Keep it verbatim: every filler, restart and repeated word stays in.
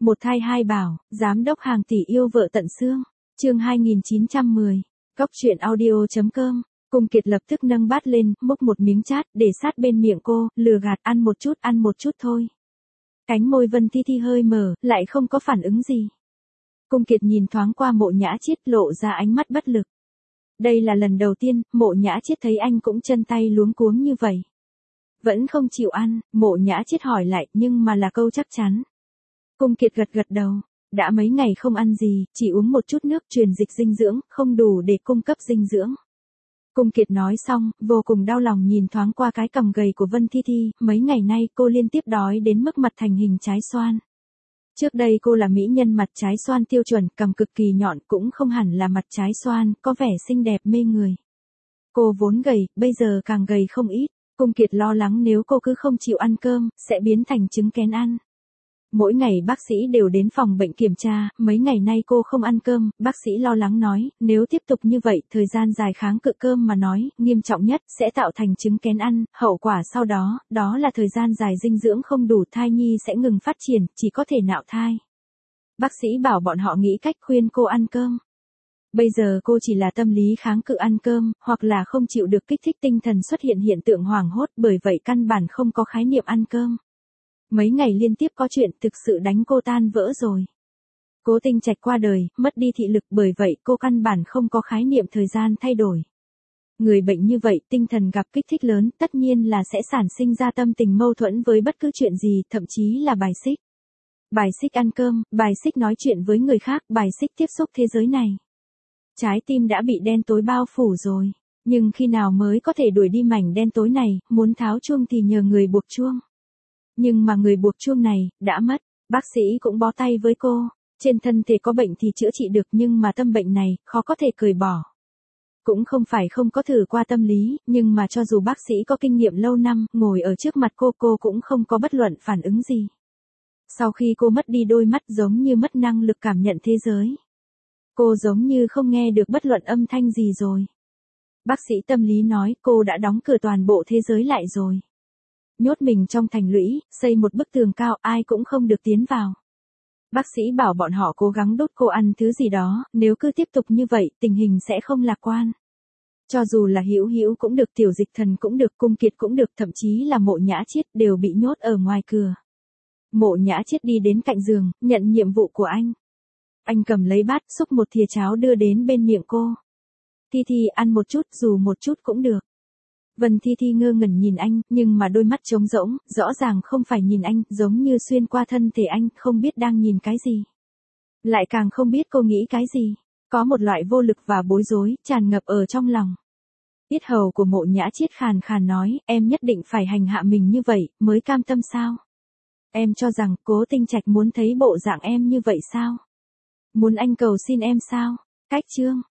Một thai hai bảo, giám đốc hàng tỷ yêu vợ tận xương. Chương hai nghìn chín trăm mười. Góc truyện audio chấm com. Cung Kiệt lập tức nâng bát lên, múc một miếng chát để sát bên miệng cô, lừa gạt, ăn một chút, ăn một chút thôi. Cánh môi Vân Thi Thi hơi mở, lại không có phản ứng gì. Cung Kiệt nhìn thoáng qua Mộ Nhã Chiết, lộ ra ánh mắt bất lực. Đây là lần đầu tiên, Mộ Nhã Chiết thấy anh cũng chân tay luống cuống như vậy. Vẫn không chịu ăn, Mộ Nhã Chiết hỏi lại, nhưng mà là câu chắc chắn. Cung Kiệt gật gật đầu, đã mấy ngày không ăn gì, chỉ uống một chút nước truyền dịch dinh dưỡng, không đủ để cung cấp dinh dưỡng. Cung Kiệt nói xong, vô cùng đau lòng nhìn thoáng qua cái cằm gầy của Vân Thi Thi, mấy ngày nay cô liên tiếp đói đến mức mặt thành hình trái xoan. Trước đây cô là mỹ nhân mặt trái xoan tiêu chuẩn, cằm cực kỳ nhọn, cũng không hẳn là mặt trái xoan, có vẻ xinh đẹp mê người. Cô vốn gầy, bây giờ càng gầy không ít. Cung Kiệt lo lắng nếu cô cứ không chịu ăn cơm, sẽ biến thành trứng kén ăn. Mỗi ngày bác sĩ đều đến phòng bệnh kiểm tra, mấy ngày nay cô không ăn cơm, bác sĩ lo lắng nói, nếu tiếp tục như vậy, thời gian dài kháng cự cơm mà nói, nghiêm trọng nhất, sẽ tạo thành trứng kén ăn, hậu quả sau đó, đó là thời gian dài dinh dưỡng không đủ, thai nhi sẽ ngừng phát triển, chỉ có thể nạo thai. Bác sĩ bảo bọn họ nghĩ cách khuyên cô ăn cơm. Bây giờ cô chỉ là tâm lý kháng cự ăn cơm, hoặc là không chịu được kích thích tinh thần xuất hiện hiện tượng hoảng hốt, bởi vậy căn bản không có khái niệm ăn cơm. Mấy ngày liên tiếp có chuyện thực sự đánh cô tan vỡ rồi. Cố Tinh Trạch qua đời, mất đi thị lực, bởi vậy cô căn bản không có khái niệm thời gian thay đổi. Người bệnh như vậy, tinh thần gặp kích thích lớn, tất nhiên là sẽ sản sinh ra tâm tình mâu thuẫn với bất cứ chuyện gì, thậm chí là bài xích. Bài xích ăn cơm, bài xích nói chuyện với người khác, bài xích tiếp xúc thế giới này. Trái tim đã bị đen tối bao phủ rồi, nhưng khi nào mới có thể đuổi đi mảnh đen tối này, muốn tháo chuông thì nhờ người buộc chuông. Nhưng mà người buộc chuông này, đã mất, bác sĩ cũng bó tay với cô, trên thân thể có bệnh thì chữa trị được nhưng mà tâm bệnh này, khó có thể cởi bỏ. Cũng không phải không có thử qua tâm lý, nhưng mà cho dù bác sĩ có kinh nghiệm lâu năm, ngồi ở trước mặt cô cô cũng không có bất luận phản ứng gì. Sau khi cô mất đi đôi mắt giống như mất năng lực cảm nhận thế giới. Cô giống như không nghe được bất luận âm thanh gì rồi. Bác sĩ tâm lý nói cô đã đóng cửa toàn bộ thế giới lại rồi. Nhốt mình trong thành lũy, xây một bức tường cao, ai cũng không được tiến vào. Bác sĩ bảo bọn họ cố gắng đốt cô ăn thứ gì đó, nếu cứ tiếp tục như vậy, tình hình sẽ không lạc quan. Cho dù là Hữu Hữu cũng được, Tiểu Dịch Thần cũng được, Cung Kiệt cũng được, thậm chí là Mộ Nhã Chiết đều bị nhốt ở ngoài cửa. Mộ Nhã Chiết đi đến cạnh giường, nhận nhiệm vụ của anh. Anh cầm lấy bát, xúc một thìa cháo đưa đến bên miệng cô. Thi Thi ăn một chút, dù một chút cũng được. Vân Thi Thi ngơ ngẩn nhìn anh, nhưng mà đôi mắt trống rỗng, rõ ràng không phải nhìn anh, giống như xuyên qua thân thể anh, không biết đang nhìn cái gì. Lại càng không biết cô nghĩ cái gì. Có một loại vô lực và bối rối, tràn ngập ở trong lòng. Yết hầu của Mộ Nhã Chiết khàn khàn nói, em nhất định phải hành hạ mình như vậy, mới cam tâm sao? Em cho rằng, Cố Tinh Trạch muốn thấy bộ dạng em như vậy sao? Muốn anh cầu xin em sao? Cách chương.